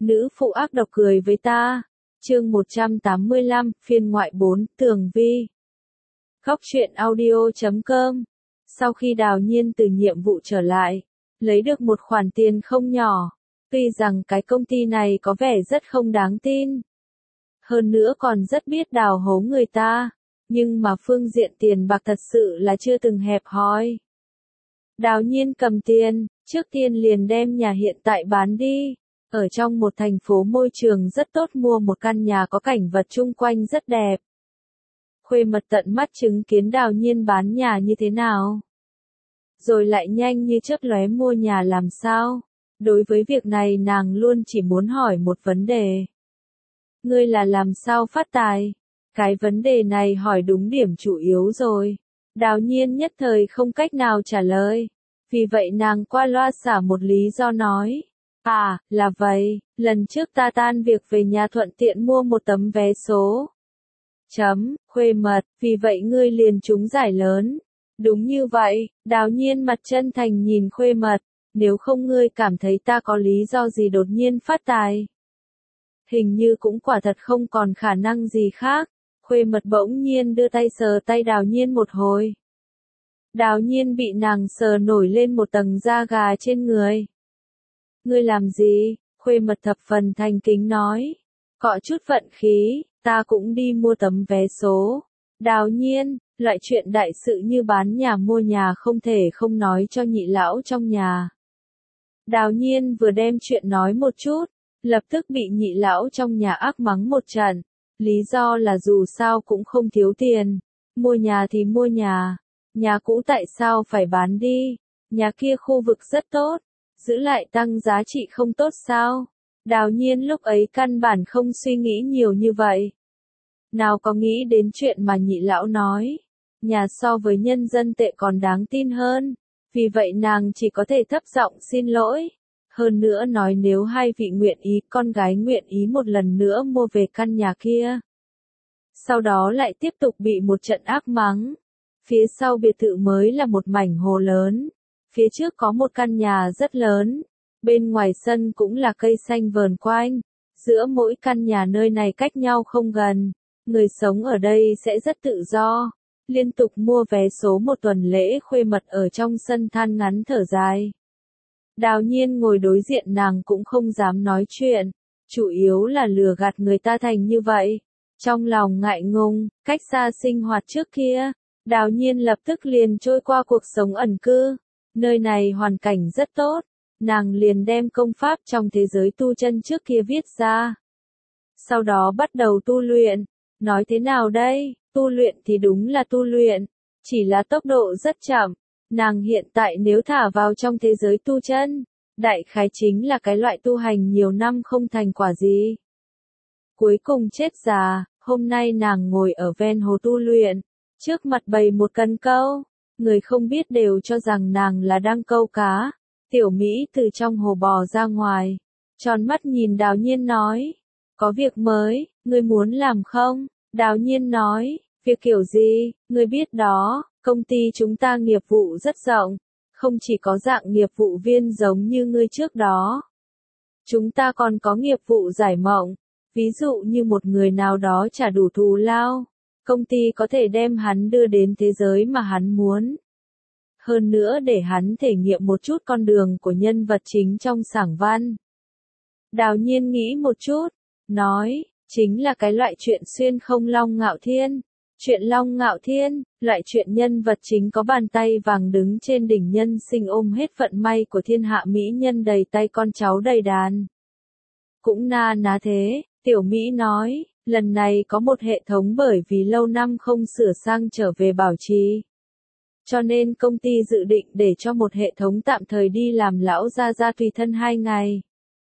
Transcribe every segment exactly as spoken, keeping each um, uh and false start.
Nữ phụ ác độc cười với ta. Chương một trăm tám mươi lăm, phiên ngoại bốn, Tường Vi. Góc truyện audio chấm com. Sau khi Đào Nhiên từ nhiệm vụ trở lại, lấy được một khoản tiền không nhỏ, tuy rằng cái công ty này có vẻ rất không đáng tin. Hơn nữa còn rất biết đào hố người ta, nhưng mà phương diện tiền bạc thật sự là chưa từng hẹp hòi. Đào Nhiên cầm tiền, trước tiên liền đem nhà hiện tại bán đi. Ở trong một thành phố môi trường rất tốt mua một căn nhà có cảnh vật chung quanh rất đẹp. Khuê Mật tận mắt chứng kiến Đào Nhiên bán nhà như thế nào. Rồi lại nhanh như chớp lóe mua nhà làm sao. Đối với việc này nàng luôn chỉ muốn hỏi một vấn đề. Ngươi là làm sao phát tài? Cái vấn đề này hỏi đúng điểm chủ yếu rồi. Đào Nhiên nhất thời không cách nào trả lời. Vì vậy nàng qua loa xả một lý do nói. À, là vậy, lần trước ta tan việc về nhà thuận tiện mua một tấm vé số. Chấm, Khuê Mật, vì vậy ngươi liền trúng giải lớn. Đúng như vậy, Đào Nhiên mặt chân thành nhìn Khuê Mật, nếu không ngươi cảm thấy ta có lý do gì đột nhiên phát tài. Hình như cũng quả thật không còn khả năng gì khác. Khuê Mật bỗng nhiên đưa tay sờ tay Đào Nhiên một hồi. Đào Nhiên bị nàng sờ nổi lên một tầng da gà trên người. Ngươi làm gì? Khuê Mật thập phần thành kính nói. Cọ chút vận khí, ta cũng đi mua tấm vé số. Đào Nhiên, loại chuyện đại sự như bán nhà mua nhà không thể không nói cho nhị lão trong nhà. Đào Nhiên vừa đem chuyện nói một chút, lập tức bị nhị lão trong nhà ác mắng một trận. Lý do là dù sao cũng không thiếu tiền. Mua nhà thì mua nhà. Nhà cũ tại sao phải bán đi? Nhà kia khu vực rất tốt. Giữ lại tăng giá trị không tốt sao? Đào Nhiên lúc ấy căn bản không suy nghĩ nhiều như vậy. Nào có nghĩ đến chuyện mà nhị lão nói. Nhà so với nhân dân tệ còn đáng tin hơn. Vì vậy nàng chỉ có thể thấp giọng xin lỗi. Hơn nữa nói nếu hai vị nguyện ý, con gái nguyện ý một lần nữa mua về căn nhà kia. Sau đó lại tiếp tục bị một trận ác mắng. Phía sau biệt thự mới là một mảnh hồ lớn. Phía trước có một căn nhà rất lớn. Bên ngoài sân cũng là cây xanh vờn quanh. Giữa mỗi căn nhà nơi này cách nhau không gần. Người sống ở đây sẽ rất tự do. Liên tục mua vé số một tuần lễ. Khuê Mật ở trong sân than ngắn thở dài. Đào Nhiên ngồi đối diện nàng cũng không dám nói chuyện. Chủ yếu là lừa gạt người ta thành như vậy. Trong lòng ngại ngùng, cách xa sinh hoạt trước kia. Đào Nhiên lập tức liền trôi qua cuộc sống ẩn cư. Nơi này hoàn cảnh rất tốt. Nàng liền đem công pháp trong thế giới tu chân trước kia viết ra. Sau đó bắt đầu tu luyện. Nói thế nào đây? Tu luyện thì đúng là tu luyện. Chỉ là tốc độ rất chậm. Nàng hiện tại nếu thả vào trong thế giới tu chân, đại khái chính là cái loại tu hành nhiều năm không thành quả gì. Cuối cùng chết già, hôm nay nàng ngồi ở ven hồ tu luyện, trước mặt bày một cần câu, người không biết đều cho rằng nàng là đang câu cá. Tiểu Mỹ từ trong hồ bò ra ngoài, tròn mắt nhìn Đào Nhiên nói, có việc mới, ngươi muốn làm không? Đào Nhiên nói, việc kiểu gì, ngươi biết đó. Công ty chúng ta nghiệp vụ rất rộng, không chỉ có dạng nghiệp vụ viên giống như ngươi trước đó. Chúng ta còn có nghiệp vụ giải mộng, ví dụ như một người nào đó trả đủ thù lao, công ty có thể đem hắn đưa đến thế giới mà hắn muốn. Hơn nữa để hắn thể nghiệm một chút con đường của nhân vật chính trong sảng văn. Đào Nhiên nghĩ một chút, nói, chính là cái loại chuyện xuyên không Long Ngạo Thiên. Chuyện Long Ngạo Thiên, loại chuyện nhân vật chính có bàn tay vàng đứng trên đỉnh nhân sinh ôm hết vận may của thiên hạ mỹ nhân đầy tay con cháu đầy đàn. Cũng na ná thế, Tiểu Mỹ nói, lần này có một hệ thống bởi vì lâu năm không sửa sang trở về bảo trì. Cho nên công ty dự định để cho một hệ thống tạm thời đi làm lão gia gia tùy thân hai ngày.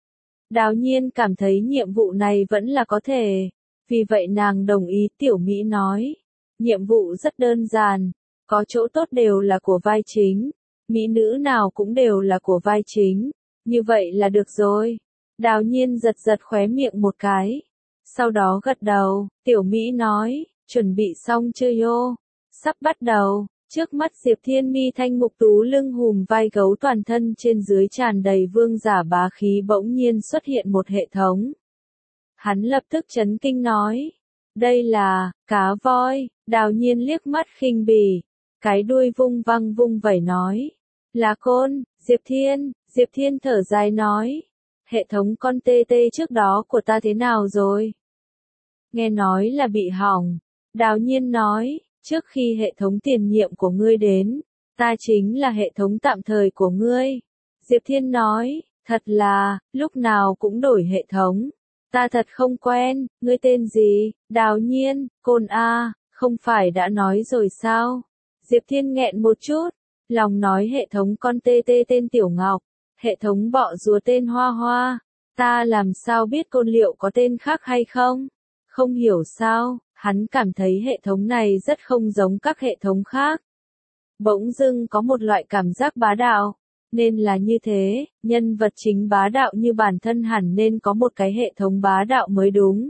Đào Nhiên cảm thấy nhiệm vụ này vẫn là có thể. Vì vậy nàng đồng ý. Tiểu Mỹ nói. Nhiệm vụ rất đơn giản. Có chỗ tốt đều là của vai chính. Mỹ nữ nào cũng đều là của vai chính. Như vậy là được rồi. Đào Nhiên giật giật khóe miệng một cái. Sau đó gật đầu. Tiểu Mỹ nói. Chuẩn bị xong chưa yo? Sắp bắt đầu. Trước mắt Diệp Thiên mi thanh mục tú lưng hùm vai gấu toàn thân trên dưới tràn đầy vương giả bá khí bỗng nhiên xuất hiện một hệ thống. Hắn lập tức chấn kinh nói. Đây là, cá voi, Đào Nhiên liếc mắt khinh bỉ, cái đuôi vung văng vung vẩy nói. Là côn, Diệp Thiên, Diệp Thiên thở dài nói. Hệ thống con tê tê trước đó của ta thế nào rồi? Nghe nói là bị hỏng. Đào Nhiên nói, trước khi hệ thống tiền nhiệm của ngươi đến, ta chính là hệ thống tạm thời của ngươi. Diệp Thiên nói, thật là, lúc nào cũng đổi hệ thống. Ta thật không quen, ngươi tên gì? Đào Nhiên, Côn A, không phải đã nói rồi sao? Diệp Thiên nghẹn một chút, lòng nói hệ thống con tê tê tên Tiểu Ngọc, hệ thống bọ rùa tên Hoa Hoa, ta làm sao biết Côn liệu có tên khác hay không? Không hiểu sao, hắn cảm thấy hệ thống này rất không giống các hệ thống khác. Bỗng dưng có một loại cảm giác bá đạo. Nên là như thế, nhân vật chính bá đạo như bản thân hẳn nên có một cái hệ thống bá đạo mới đúng.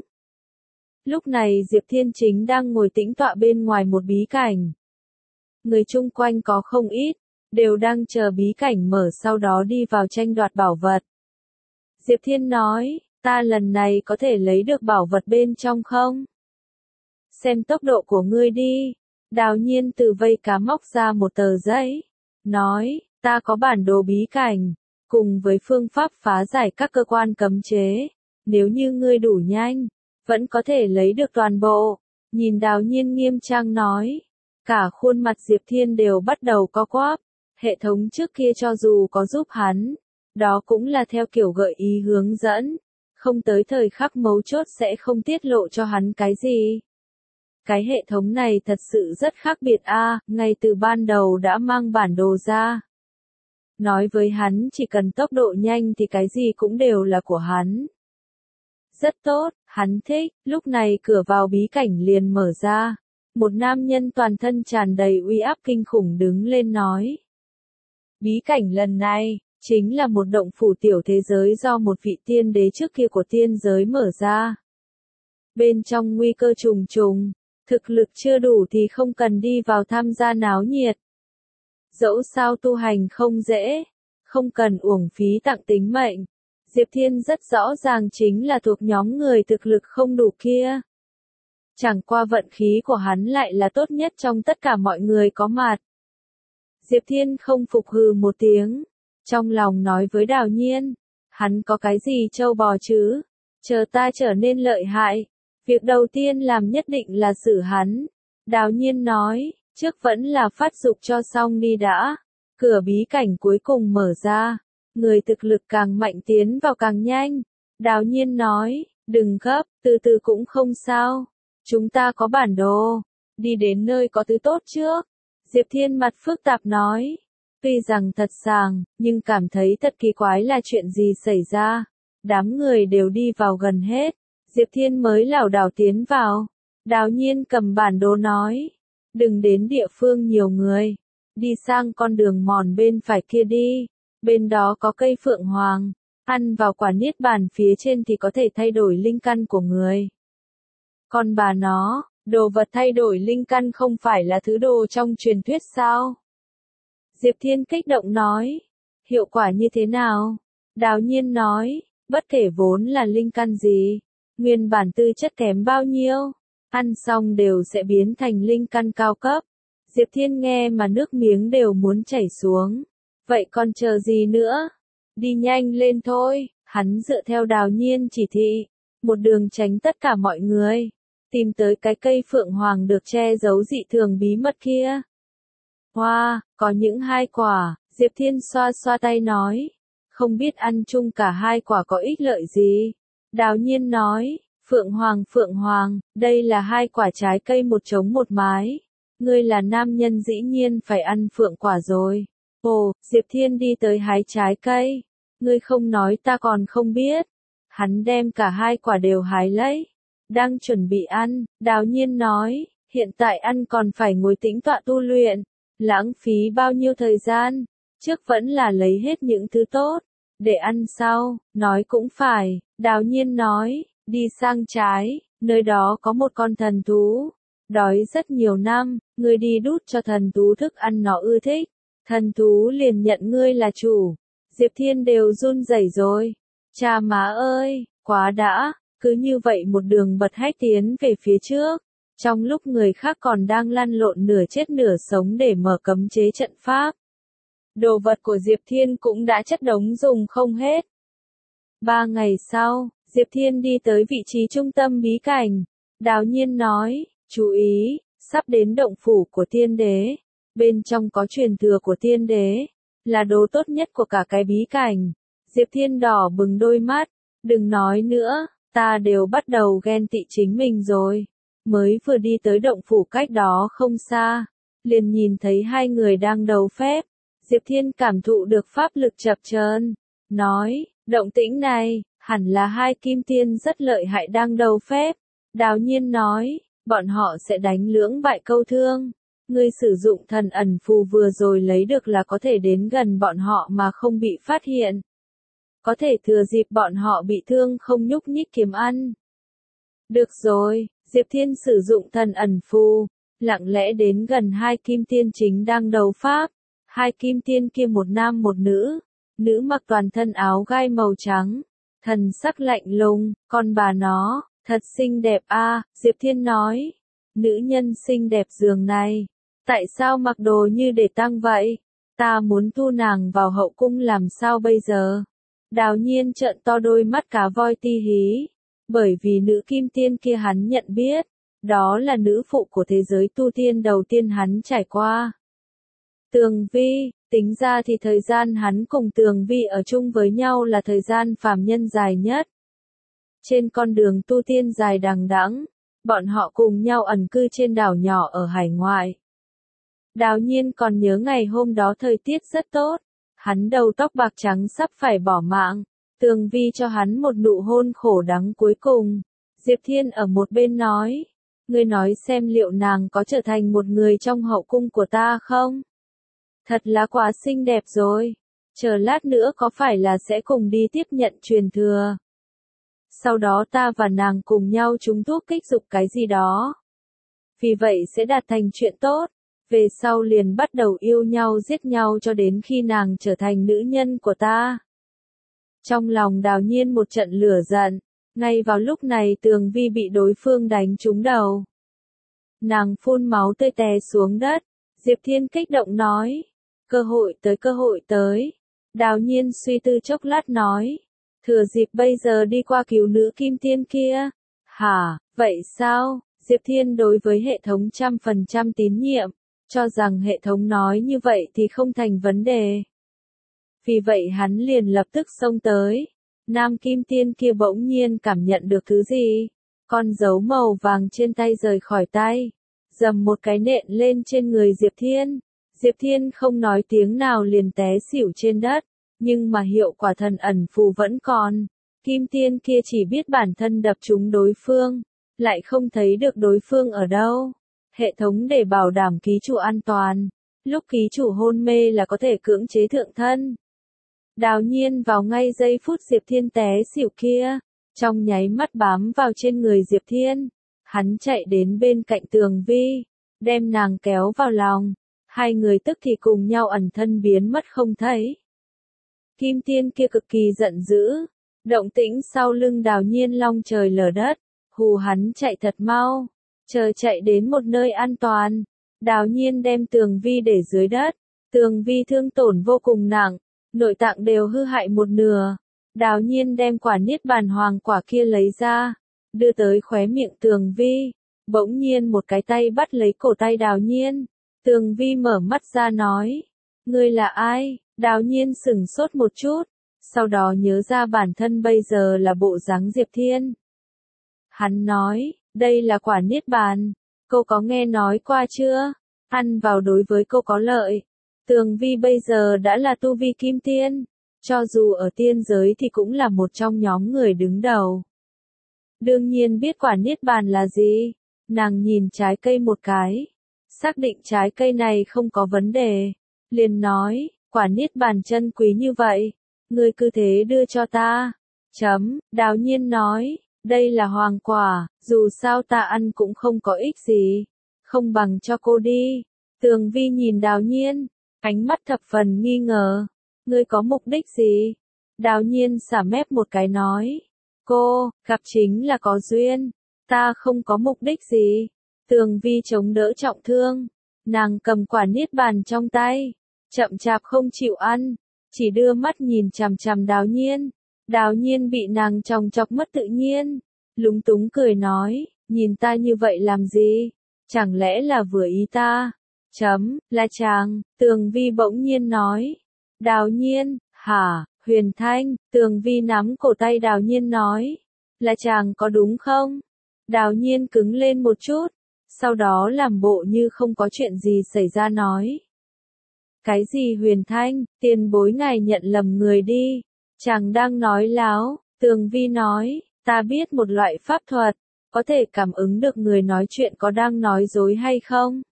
Lúc này Diệp Thiên chính đang ngồi tĩnh tọa bên ngoài một bí cảnh. Người chung quanh có không ít, đều đang chờ bí cảnh mở sau đó đi vào tranh đoạt bảo vật. Diệp Thiên nói, ta lần này có thể lấy được bảo vật bên trong không? Xem tốc độ của ngươi đi. Đào Nhiên từ vây cá móc ra một tờ giấy, nói. Ta có bản đồ bí cảnh, cùng với phương pháp phá giải các cơ quan cấm chế. Nếu như ngươi đủ nhanh, vẫn có thể lấy được toàn bộ. Nhìn Đào Nhiên nghiêm trang nói. Cả khuôn mặt Diệp Thiên đều bắt đầu co quắp. Hệ thống trước kia cho dù có giúp hắn, đó cũng là theo kiểu gợi ý hướng dẫn. Không tới thời khắc mấu chốt sẽ không tiết lộ cho hắn cái gì. Cái hệ thống này thật sự rất khác biệt a, à, ngay từ ban đầu đã mang bản đồ ra. Nói với hắn chỉ cần tốc độ nhanh thì cái gì cũng đều là của hắn. Rất tốt, hắn thích, lúc này cửa vào bí cảnh liền mở ra. Một nam nhân toàn thân tràn đầy uy áp kinh khủng đứng lên nói. Bí cảnh lần này, chính là một động phủ tiểu thế giới do một vị tiên đế trước kia của tiên giới mở ra. Bên trong nguy cơ trùng trùng, thực lực chưa đủ thì không cần đi vào tham gia náo nhiệt. Dẫu sao tu hành không dễ, không cần uổng phí tặng tính mệnh. Diệp Thiên rất rõ ràng chính là thuộc nhóm người thực lực không đủ kia. Chẳng qua vận khí của hắn lại là tốt nhất trong tất cả mọi người có mặt. Diệp Thiên không phục hừ một tiếng, trong lòng nói với Đào Nhiên, hắn có cái gì trâu bò chứ, chờ ta trở nên lợi hại, việc đầu tiên làm nhất định là xử hắn. Đào Nhiên nói, trước vẫn là phát dục cho xong đi đã. Cửa bí cảnh cuối cùng mở ra, người thực lực càng mạnh tiến vào càng nhanh. Đào Nhiên nói, đừng gấp, từ từ cũng không sao. Chúng ta có bản đồ, đi đến nơi có thứ tốt trước. Diệp Thiên mặt phức tạp nói, tuy rằng thật sàng, nhưng cảm thấy thật kỳ quái là chuyện gì xảy ra. Đám người đều đi vào gần hết, Diệp Thiên mới lảo đảo tiến vào. Đào Nhiên cầm bản đồ nói, đừng đến địa phương nhiều người, đi sang con đường mòn bên phải kia đi, bên đó có cây phượng hoàng, ăn vào quả niết bàn phía trên thì có thể thay đổi linh căn của người. Còn bà nó, đồ vật thay đổi linh căn không phải là thứ đồ trong truyền thuyết sao? Diệp Thiên kích động nói, hiệu quả như thế nào? Đào Nhiên nói, bất kể vốn là linh căn gì, nguyên bản tư chất kém bao nhiêu, ăn xong đều sẽ biến thành linh căn cao cấp. Diệp Thiên nghe mà nước miếng đều muốn chảy xuống. Vậy còn chờ gì nữa? Đi nhanh lên thôi, hắn dựa theo Đào Nhiên chỉ thị, một đường tránh tất cả mọi người, tìm tới cái cây phượng hoàng được che giấu dị thường bí mật kia. Hoa, wow, có những hai quả, Diệp Thiên xoa xoa tay nói, không biết ăn chung cả hai quả có ích lợi gì. Đào Nhiên nói, phượng hoàng phượng hoàng, đây là hai quả trái cây một trống một mái. Ngươi là nam nhân dĩ nhiên phải ăn phượng quả rồi. Ồ, Diệp Thiên đi tới hái trái cây. Ngươi không nói ta còn không biết. Hắn đem cả hai quả đều hái lấy. Đang chuẩn bị ăn, Đào Nhiên nói, hiện tại ăn còn phải ngồi tĩnh tọa tu luyện. Lãng phí bao nhiêu thời gian, trước vẫn là lấy hết những thứ tốt, để ăn sau, nói cũng phải. Đào Nhiên nói, đi sang trái, nơi đó có một con thần thú. Đói rất nhiều năm, ngươi đi đút cho thần thú thức ăn nó ưa thích. Thần thú liền nhận ngươi là chủ. Diệp Thiên đều run rẩy rồi. Cha má ơi, quá đã, cứ như vậy một đường bật hách tiến về phía trước. Trong lúc người khác còn đang lăn lộn nửa chết nửa sống để mở cấm chế trận pháp. Đồ vật của Diệp Thiên cũng đã chất đống dùng không hết. Ba ngày sau, Diệp Thiên đi tới vị trí trung tâm bí cảnh. Đào Nhiên nói, chú ý, sắp đến động phủ của tiên đế. Bên trong có truyền thừa của tiên đế, là đồ tốt nhất của cả cái bí cảnh. Diệp Thiên đỏ bừng đôi mắt, đừng nói nữa, ta đều bắt đầu ghen tị chính mình rồi. Mới vừa đi tới động phủ cách đó không xa, liền nhìn thấy hai người đang đấu phép. Diệp Thiên cảm thụ được pháp lực chập chờn, nói, động tĩnh này, hẳn là hai kim tiên rất lợi hại đang đấu phép. Đào Nhiên nói, bọn họ sẽ đánh lưỡng bại câu thương. Ngươi sử dụng thần ẩn phù vừa rồi lấy được là có thể đến gần bọn họ mà không bị phát hiện. Có thể thừa dịp bọn họ bị thương không nhúc nhích kiếm ăn. Được rồi, Diệp Thiên sử dụng thần ẩn phù, lặng lẽ đến gần hai kim tiên chính đang đấu pháp. Hai kim tiên kia một nam một nữ, nữ mặc toàn thân áo gai màu trắng, thần sắc lạnh lùng, con bà nó, thật xinh đẹp a, à, Diệp Thiên nói. Nữ nhân xinh đẹp giường này, tại sao mặc đồ như để tăng vậy? Ta muốn thu nàng vào hậu cung làm sao bây giờ? Đào Nhiên trợn to đôi mắt cá voi ti hí, bởi vì nữ kim tiên kia hắn nhận biết, đó là nữ phụ của thế giới tu tiên đầu tiên hắn trải qua. Tường Vi, tính ra thì thời gian hắn cùng Tường Vi ở chung với nhau là thời gian phàm nhân dài nhất. Trên con đường tu tiên dài đằng đẵng, bọn họ cùng nhau ẩn cư trên đảo nhỏ ở hải ngoại. Đào Nhiên còn nhớ ngày hôm đó thời tiết rất tốt, hắn đầu tóc bạc trắng sắp phải bỏ mạng, Tường Vi cho hắn một nụ hôn khổ đắng cuối cùng. Diệp Thiên ở một bên nói, ngươi nói xem liệu nàng có trở thành một người trong hậu cung của ta không? Thật là quá xinh đẹp rồi, chờ lát nữa có phải là sẽ cùng đi tiếp nhận truyền thừa. Sau đó ta và nàng cùng nhau trúng thuốc kích dục cái gì đó. Vì vậy sẽ đạt thành chuyện tốt. Về sau liền bắt đầu yêu nhau giết nhau cho đến khi nàng trở thành nữ nhân của ta. Trong lòng Đào Nhiên một trận lửa giận, ngay vào lúc này Tường Vi bị đối phương đánh trúng đầu. Nàng phun máu tươi té xuống đất, Diệp Thiên kích động nói, cơ hội tới cơ hội tới. Đào Nhiên suy tư chốc lát nói, thừa dịp bây giờ đi qua cứu nữ kim tiên kia. Hả, vậy sao? Diệp Thiên đối với hệ thống trăm phần trăm tín nhiệm, cho rằng hệ thống nói như vậy thì không thành vấn đề. Vì vậy hắn liền lập tức xông tới. Nam kim tiên kia bỗng nhiên cảm nhận được thứ gì. Con dấu màu vàng trên tay rời khỏi tay. Dầm một cái nện lên trên người Diệp Thiên. Diệp Thiên không nói tiếng nào liền té xỉu trên đất. Nhưng mà hiệu quả thần ẩn phù vẫn còn. Kim tiên kia chỉ biết bản thân đập trúng đối phương. Lại không thấy được đối phương ở đâu. Hệ thống để bảo đảm ký chủ an toàn. Lúc ký chủ hôn mê là có thể cưỡng chế thượng thân. Đào Nhiên vào ngay giây phút Diệp Thiên té xỉu kia. Trong nháy mắt bám vào trên người Diệp Thiên. Hắn chạy đến bên cạnh Tường Vi. Đem nàng kéo vào lòng. Hai người tức thì cùng nhau ẩn thân biến mất không thấy. Kim tiên kia cực kỳ giận dữ. Động tĩnh sau lưng Đào Nhiên long trời lở đất. Hù hắn chạy thật mau. Chờ chạy đến một nơi an toàn. Đào Nhiên đem Tường Vi để dưới đất. Tường Vi thương tổn vô cùng nặng. Nội tạng đều hư hại một nửa. Đào Nhiên đem quả niết bàn hoàng quả kia lấy ra. Đưa tới khóe miệng Tường Vi. Bỗng nhiên một cái tay bắt lấy cổ tay Đào Nhiên. Tường Vi mở mắt ra nói. Ngươi là ai? Đào Nhiên sửng sốt một chút. Sau đó nhớ ra bản thân bây giờ là bộ dáng Diệp Thiên. Hắn nói, đây là quả niết bàn. Cô có nghe nói qua chưa? Ăn vào đối với cô có lợi. Tường Vi bây giờ đã là tu vi kim tiên. Cho dù ở tiên giới thì cũng là một trong nhóm người đứng đầu. Đương nhiên biết quả niết bàn là gì. Nàng nhìn trái cây một cái. Xác định trái cây này không có vấn đề. Liền nói, quả niết bàn chân quý như vậy. Ngươi cứ thế đưa cho ta. Chấm, Đào Nhiên nói, đây là hoàng quả, dù sao ta ăn cũng không có ích gì. không bằng cho cô đi. Tường Vi nhìn Đào Nhiên, ánh mắt thập phần nghi ngờ. Ngươi có mục đích gì? Đào Nhiên xả mép một cái nói. Cô, gặp chính là có duyên. Ta không có mục đích gì. Tường Vi chống đỡ trọng thương. Nàng cầm quả niết bàn trong tay. Chậm chạp không chịu ăn. Chỉ đưa mắt nhìn chằm chằm Đào Nhiên. Đào Nhiên bị nàng chòng chọc mất tự nhiên. Lúng túng cười nói. Nhìn ta như vậy làm gì? Chẳng lẽ là vừa ý ta? Chấm, là chàng. Tường Vi bỗng nhiên nói. Đào Nhiên, hả? Huyền Thanh. Tường Vi nắm cổ tay Đào Nhiên nói. Là chàng có đúng không? Đào Nhiên cứng lên một chút. Sau đó làm bộ như không có chuyện gì xảy ra nói. Cái gì Huyền Thanh? Tiền bối ngài nhận lầm người đi. Chàng đang nói láo. Tường Vi nói. Ta biết một loại pháp thuật. Có thể cảm ứng được người nói chuyện có đang nói dối hay không?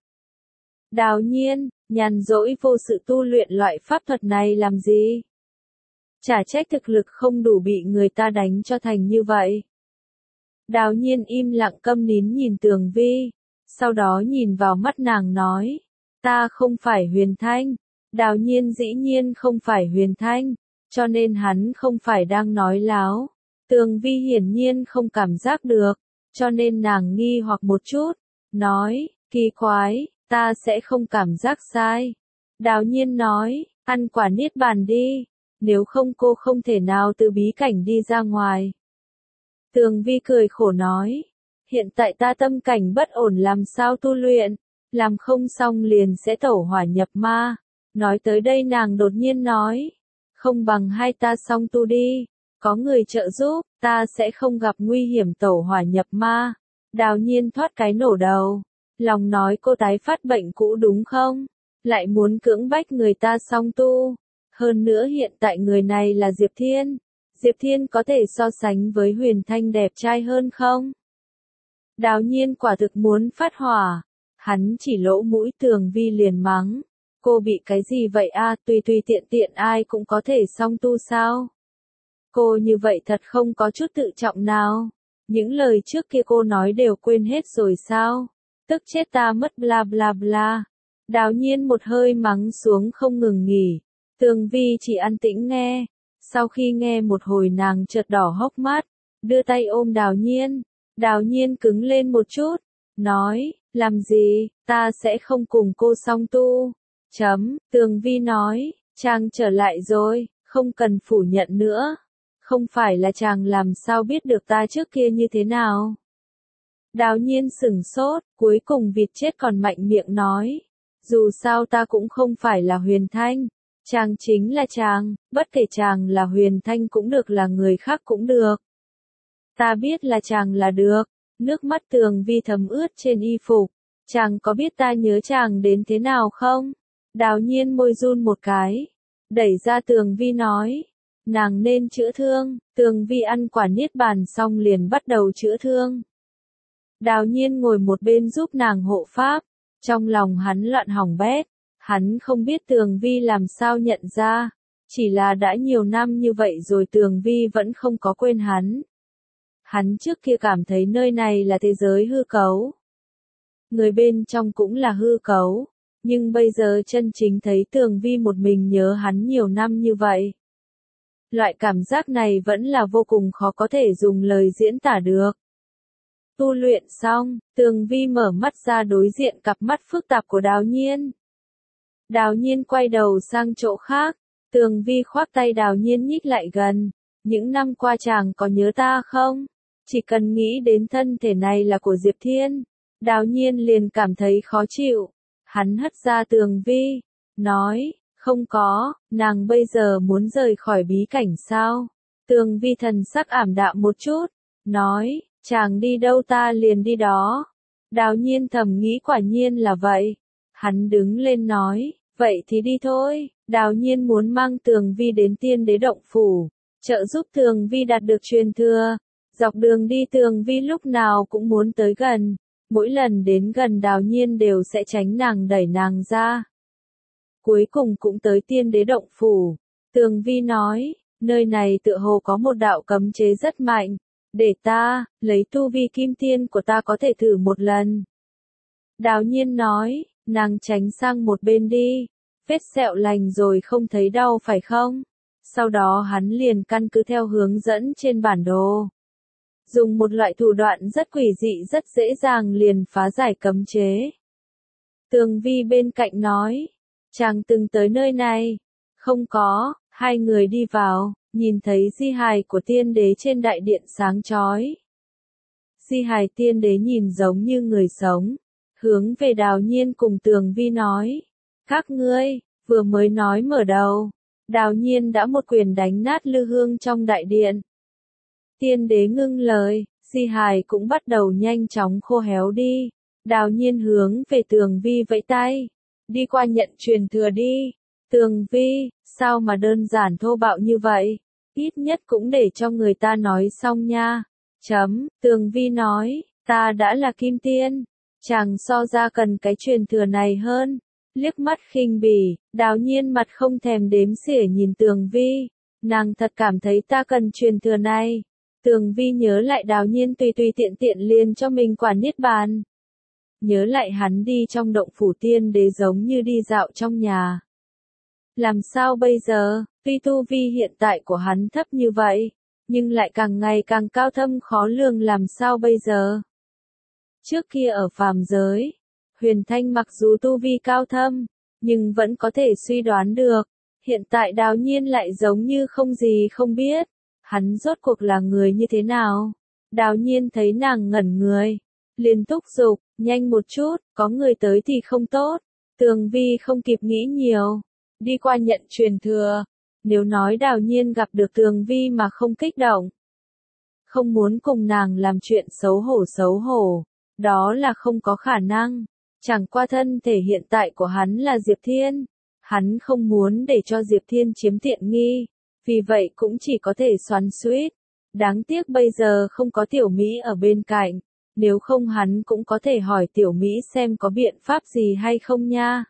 Đào Nhiên, nhàn rỗi vô sự tu luyện loại pháp thuật này làm gì? Chả trách thực lực không đủ bị người ta đánh cho thành như vậy. Đào Nhiên im lặng câm nín nhìn Tường Vi, sau đó nhìn vào mắt nàng nói, ta không phải Huyền Thanh. Đào Nhiên dĩ nhiên không phải Huyền Thanh, cho nên hắn không phải đang nói láo. Tường Vi hiển nhiên không cảm giác được, cho nên nàng nghi hoặc một chút, nói, kỳ quái, ta sẽ không cảm giác sai. Đào Nhiên nói, ăn quả niết bàn đi, nếu không cô không thể nào từ bí cảnh đi ra ngoài. Tường Vi cười khổ nói, hiện tại ta tâm cảnh bất ổn làm sao tu luyện, làm không xong liền sẽ tẩu hỏa nhập ma. Nói tới đây nàng đột nhiên nói, không bằng hai ta song tu đi, có người trợ giúp, ta sẽ không gặp nguy hiểm tẩu hỏa nhập ma. Đào Nhiên thoát cái nổ đầu, lòng nói cô tái phát bệnh cũ đúng không? Lại muốn cưỡng bách người ta song tu. Hơn nữa hiện tại người này là Diệp Thiên. Diệp Thiên có thể so sánh với Huyền Thanh đẹp trai hơn không? Đào Nhiên quả thực muốn phát hỏa. Hắn chỉ lỗ mũi Tường Vi liền mắng. Cô bị cái gì vậy a? Tùy tùy tiện tiện ai cũng có thể song tu sao? Cô như vậy thật không có chút tự trọng nào. Những lời trước kia cô nói đều quên hết rồi sao? Tức chết ta mất bla bla bla. Đào Nhiên một hơi mắng xuống không ngừng nghỉ. Tường Vi chỉ an tĩnh nghe. Sau khi nghe một hồi nàng chợt đỏ hốc mắt, đưa tay ôm Đào Nhiên. Đào Nhiên cứng lên một chút, nói, làm gì, ta sẽ không cùng cô song tu. Chấm, Tường Vi nói, chàng trở lại rồi, không cần phủ nhận nữa. Không phải là chàng làm sao biết được ta trước kia như thế nào. Đào Nhiên sửng sốt, cuối cùng vịt chết còn mạnh miệng nói. Dù sao ta cũng không phải là Huyền Thanh. Chàng chính là chàng, bất kể chàng là Huyền Thanh cũng được là người khác cũng được. Ta biết là chàng là được. Nước mắt Tường Vi thấm ướt trên y phục. Chàng có biết ta nhớ chàng đến thế nào không? Đào Nhiên môi run một cái. Đẩy ra Tường Vi nói. Nàng nên chữa thương. Tường Vi ăn quả niết bàn xong liền bắt đầu chữa thương. Đào Nhiên ngồi một bên giúp nàng hộ pháp. Trong lòng hắn loạn hỏng bét. Hắn không biết Tường Vi làm sao nhận ra. Chỉ là đã nhiều năm như vậy rồi Tường Vi vẫn không có quên hắn. Hắn trước kia cảm thấy nơi này là thế giới hư cấu. Người bên trong cũng là hư cấu. Nhưng bây giờ chân chính thấy Tường Vi một mình nhớ hắn nhiều năm như vậy. Loại cảm giác này vẫn là vô cùng khó có thể dùng lời diễn tả được. Tu luyện xong, Tường Vi mở mắt ra đối diện cặp mắt phức tạp của Đào Nhiên. Đào Nhiên quay đầu sang chỗ khác. Tường Vi khoác tay Đào Nhiên nhích lại gần. Những năm qua chàng có nhớ ta không? Chỉ cần nghĩ đến thân thể này là của Diệp Thiên. Đào Nhiên liền cảm thấy khó chịu. Hắn hất ra Tường Vi. Nói, không có, nàng bây giờ muốn rời khỏi bí cảnh sao? Tường Vi thần sắc ảm đạm một chút. Nói, chàng đi đâu ta liền đi đó. Đào Nhiên thầm nghĩ quả nhiên là vậy. Hắn đứng lên nói, vậy thì đi thôi. Đào Nhiên muốn mang Tường Vi đến Tiên Đế Động Phủ, trợ giúp Tường Vi đạt được truyền thừa. Dọc đường đi Tường Vi lúc nào cũng muốn tới gần. Mỗi lần đến gần Đào Nhiên đều sẽ tránh nàng đẩy nàng ra. Cuối cùng cũng tới Tiên Đế Động Phủ. Tường Vi nói, nơi này tựa hồ có một đạo cấm chế rất mạnh. Để ta, lấy tu vi kim tiên của ta có thể thử một lần. Đào Nhiên nói, nàng tránh sang một bên đi, vết sẹo lành rồi không thấy đau phải không? Sau đó hắn liền căn cứ theo hướng dẫn trên bản đồ. Dùng một loại thủ đoạn rất quỷ dị rất dễ dàng liền phá giải cấm chế. Tường Vi bên cạnh nói, chàng từng tới nơi này. Không có, hai người đi vào, nhìn thấy di hài của tiên đế trên đại điện sáng chói. Di hài tiên đế nhìn giống như người sống, hướng về Đào Nhiên cùng Tường Vi nói, các ngươi, vừa mới nói mở đầu, Đào Nhiên đã một quyền đánh nát lư hương trong đại điện. Tiên đế ngưng lời, di hài cũng bắt đầu nhanh chóng khô héo đi. Đào Nhiên hướng về Tường Vi vẫy tay, đi qua nhận truyền thừa đi. Tường Vi, sao mà đơn giản thô bạo như vậy? Ít nhất cũng để cho người ta nói xong nha. Chấm, Tường Vi nói, ta đã là kim tiên, chàng so ra cần cái truyền thừa này hơn. Liếc mắt khinh bỉ, Đào Nhiên mặt không thèm đếm xỉa nhìn Tường Vi, nàng thật cảm thấy ta cần truyền thừa này. Tường Vi nhớ lại Đào Nhiên tùy tùy tiện tiện liền cho mình quả niết bàn. Nhớ lại hắn đi trong động phủ tiên đế giống như đi dạo trong nhà. Làm sao bây giờ, tuy tu vi hiện tại của hắn thấp như vậy, nhưng lại càng ngày càng cao thâm khó lường làm sao bây giờ? Trước kia ở phàm giới, Huyền Thanh mặc dù tu vi cao thâm, nhưng vẫn có thể suy đoán được, hiện tại Đào Nhiên lại giống như không gì không biết, hắn rốt cuộc là người như thế nào? Đào Nhiên thấy nàng ngẩn người, liền thúc giục, nhanh một chút, có người tới thì không tốt. Tường Vi không kịp nghĩ nhiều, đi qua nhận truyền thừa. Nếu nói Đào Nhiên gặp được Tường Vi mà không kích động, không muốn cùng nàng làm chuyện xấu hổ xấu hổ, đó là không có khả năng. Chẳng qua thân thể hiện tại của hắn là Diệp Thiên, hắn không muốn để cho Diệp Thiên chiếm tiện nghi, vì vậy cũng chỉ có thể xoắn xuýt. Đáng tiếc bây giờ không có Tiểu Mỹ ở bên cạnh, nếu không hắn cũng có thể hỏi Tiểu Mỹ xem có biện pháp gì hay không nha.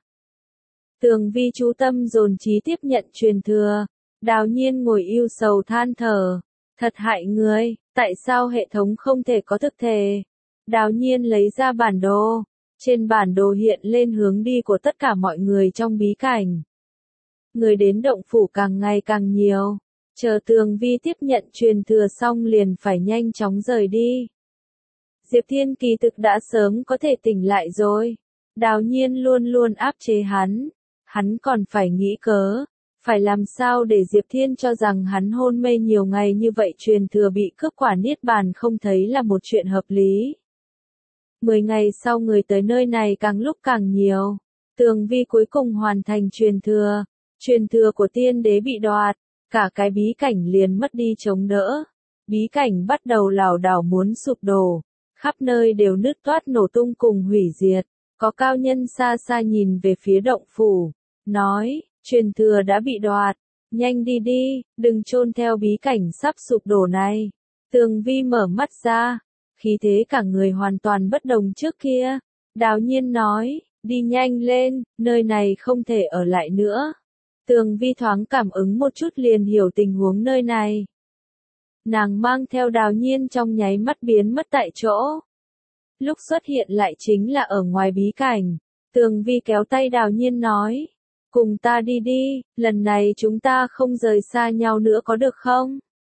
Tường Vi chú tâm dồn trí tiếp nhận truyền thừa, Đào Nhiên ngồi ưu sầu than thở, thật hại người, tại sao hệ thống không thể có thực thể? Đào Nhiên lấy ra bản đồ, trên bản đồ hiện lên hướng đi của tất cả mọi người trong bí cảnh. Người đến động phủ càng ngày càng nhiều, chờ Tường Vi tiếp nhận truyền thừa xong liền phải nhanh chóng rời đi. Diệp Thiên kỳ thực đã sớm có thể tỉnh lại rồi, Đào Nhiên luôn luôn áp chế hắn, hắn còn phải nghĩ cớ, phải làm sao để Diệp Thiên cho rằng hắn hôn mê nhiều ngày như vậy truyền thừa bị cướp quả niết bàn không thấy là một chuyện hợp lý. Mười ngày sau người tới nơi này càng lúc càng nhiều, Tường Vi cuối cùng hoàn thành truyền thừa, truyền thừa của tiên đế bị đoạt, cả cái bí cảnh liền mất đi chống đỡ, bí cảnh bắt đầu lảo đảo muốn sụp đổ, khắp nơi đều nứt toát nổ tung cùng hủy diệt, có cao nhân xa xa nhìn về phía động phủ, nói, truyền thừa đã bị đoạt, nhanh đi đi, đừng chôn theo bí cảnh sắp sụp đổ này. Tường Vi mở mắt ra, khí thế cả người hoàn toàn bất đồng trước kia. Đào Nhiên nói, đi nhanh lên, nơi này không thể ở lại nữa. Tường Vi thoáng cảm ứng một chút liền hiểu tình huống nơi này. Nàng mang theo Đào Nhiên trong nháy mắt biến mất tại chỗ. Lúc xuất hiện lại chính là ở ngoài bí cảnh. Tường Vi kéo tay Đào Nhiên nói, cùng ta đi đi, lần này chúng ta không rời xa nhau nữa có được không?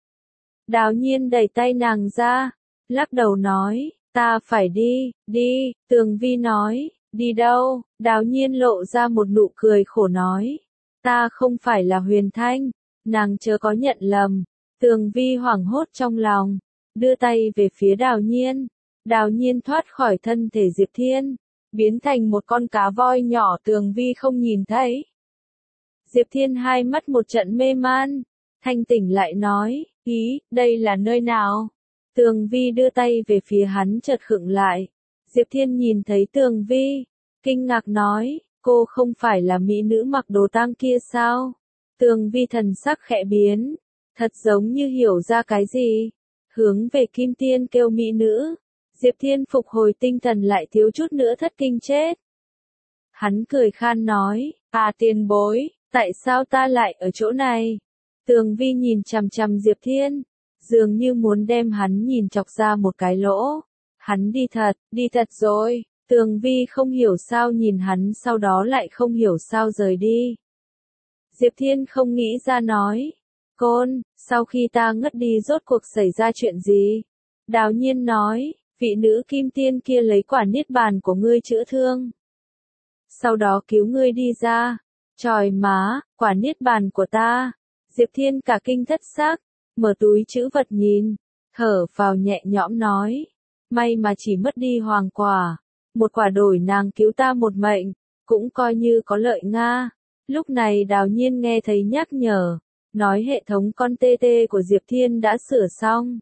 Đào Nhiên đẩy tay nàng ra, lắc đầu nói, ta phải đi, đi. Tường Vi nói, đi đâu? Đào Nhiên lộ ra một nụ cười khổ nói, ta không phải là Huyền Thanh, nàng chớ có nhận lầm. Tường Vi hoảng hốt trong lòng, đưa tay về phía Đào Nhiên. Đào Nhiên thoát khỏi thân thể Diệp Thiên, biến thành một con cá voi nhỏ Tường Vi không nhìn thấy. Diệp Thiên hai mắt một trận mê man, thanh tỉnh lại nói, ý, đây là nơi nào? Tường Vi đưa tay về phía hắn chợt khựng lại. Diệp Thiên nhìn thấy Tường Vi, kinh ngạc nói, cô không phải là mỹ nữ mặc đồ tang kia sao? Tường Vi thần sắc khẽ biến, thật giống như hiểu ra cái gì, hướng về Kim Tiên kêu mỹ nữ. Diệp Thiên phục hồi tinh thần lại thiếu chút nữa thất kinh chết. Hắn cười khan nói, à tiền bối, tại sao ta lại ở chỗ này? Tường Vi nhìn chằm chằm Diệp Thiên, dường như muốn đem hắn nhìn chọc ra một cái lỗ. Hắn đi thật, đi thật rồi. Tường Vi không hiểu sao nhìn hắn sau đó lại không hiểu sao rời đi. Diệp Thiên không nghĩ ra nói. Côn, sau khi ta ngất đi rốt cuộc xảy ra chuyện gì? Đào Nhiên nói, vị nữ kim tiên kia lấy quả niết bàn của ngươi chữa thương. Sau đó cứu ngươi đi ra. Trời má, quả niết bàn của ta. Diệp Thiên cả kinh thất xác, mở túi trữ vật nhìn, thở vào nhẹ nhõm nói. May mà chỉ mất đi hoàng quả. Một quả đổi nàng cứu ta một mệnh, cũng coi như có lợi nga. Lúc này Đào Nhiên nghe thấy nhắc nhở, nói hệ thống con tê tê của Diệp Thiên đã sửa xong.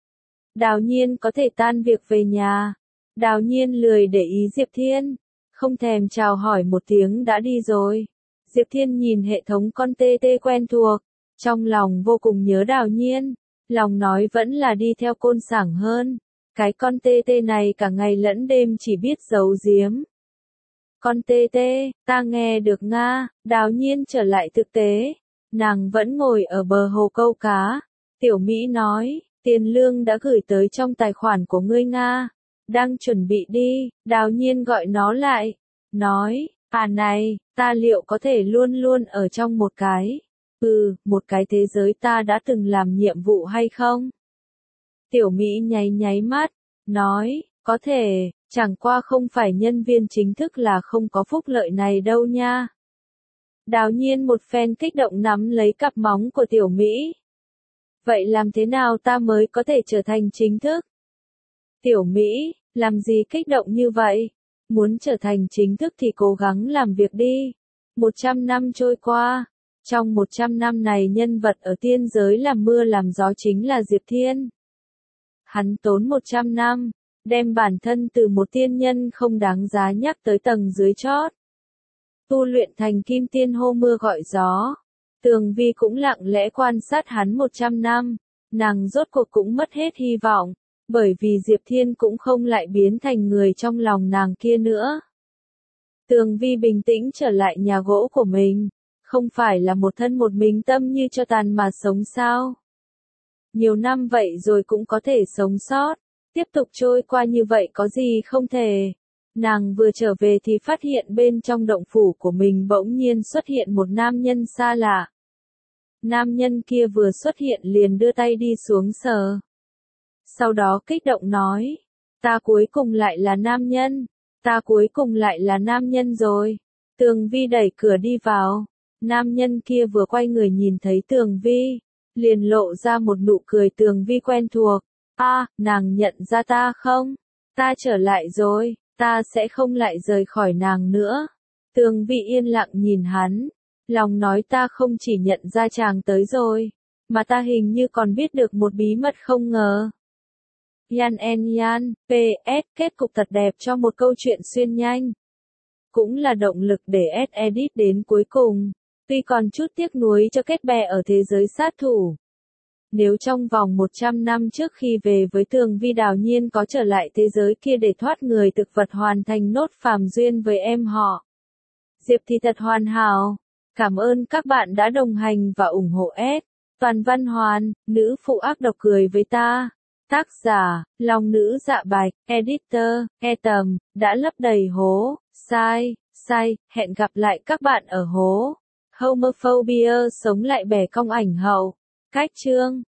Đào Nhiên có thể tan việc về nhà. Đào Nhiên lười để ý Diệp Thiên, không thèm chào hỏi một tiếng đã đi rồi. Diệp Thiên nhìn hệ thống con tê tê quen thuộc, trong lòng vô cùng nhớ Đào Nhiên, lòng nói vẫn là đi theo Côn sảng hơn. Cái con tê tê này cả ngày lẫn đêm chỉ biết giấu giếm. Con tê tê, ta nghe được nga. Đào Nhiên trở lại thực tế. Nàng vẫn ngồi ở bờ hồ câu cá. Tiểu Mỹ nói, tiền lương đã gửi tới trong tài khoản của ngươi nga. Đang chuẩn bị đi. Đào Nhiên gọi nó lại. Nói, à này, ta liệu có thể luôn luôn ở trong một cái, ừ, một cái thế giới ta đã từng làm nhiệm vụ hay không? Tiểu Mỹ nháy nháy mắt, nói, có thể, chẳng qua không phải nhân viên chính thức là không có phúc lợi này đâu nha. Đào Nhiên một phen kích động nắm lấy cặp móng của Tiểu Mỹ. Vậy làm thế nào ta mới có thể trở thành chính thức? Tiểu Mỹ, làm gì kích động như vậy? Muốn trở thành chính thức thì cố gắng làm việc đi. Một trăm năm trôi qua. Trong một trăm năm này nhân vật ở tiên giới làm mưa làm gió chính là Diệp Thiên. Hắn tốn một trăm năm, đem bản thân từ một tiên nhân không đáng giá nhắc tới tầng dưới chót. Tu luyện thành kim tiên hô mưa gọi gió. Tường Vi cũng lặng lẽ quan sát hắn một trăm năm, nàng rốt cuộc cũng mất hết hy vọng, bởi vì Diệp Thiên cũng không lại biến thành người trong lòng nàng kia nữa. Tường Vi bình tĩnh trở lại nhà gỗ của mình, không phải là một thân một mình tâm như cho tàn mà sống sao? Nhiều năm vậy rồi cũng có thể sống sót, tiếp tục trôi qua như vậy có gì không thể. Nàng vừa trở về thì phát hiện bên trong động phủ của mình bỗng nhiên xuất hiện một nam nhân xa lạ. Nam nhân kia vừa xuất hiện liền đưa tay đi xuống sờ. Sau đó kích động nói, ta cuối cùng lại là nam nhân, ta cuối cùng lại là nam nhân rồi. Tường Vi đẩy cửa đi vào, nam nhân kia vừa quay người nhìn thấy Tường Vi, liền lộ ra một nụ cười Tường Vi quen thuộc. A, à, nàng nhận ra ta không? Ta trở lại rồi, ta sẽ không lại rời khỏi nàng nữa. Tường Vi yên lặng nhìn hắn, lòng nói ta không chỉ nhận ra chàng tới rồi, mà ta hình như còn biết được một bí mật không ngờ. Yan en Yan, pê ét kết cục thật đẹp cho một câu chuyện xuyên nhanh. Cũng là động lực để ét edit đến cuối cùng, tuy còn chút tiếc nuối cho kết bè ở thế giới sát thủ. Nếu trong vòng một trăm năm trước khi về với Tường Vi Đào Nhiên có trở lại thế giới kia để thoát người thực vật hoàn thành nốt phàm duyên với em họ Diệp thì thật hoàn hảo. Cảm ơn các bạn đã đồng hành và ủng hộ S. Toàn Văn Hoàn, nữ phụ ác độc cười với ta. Tác giả, Long Nữ Dạ Bạch, Editor, E Tầm, đã lấp đầy hố. Sai, sai, hẹn gặp lại các bạn ở hố. Homophobia sống lại bẻ cong ảnh hậu. Cách chương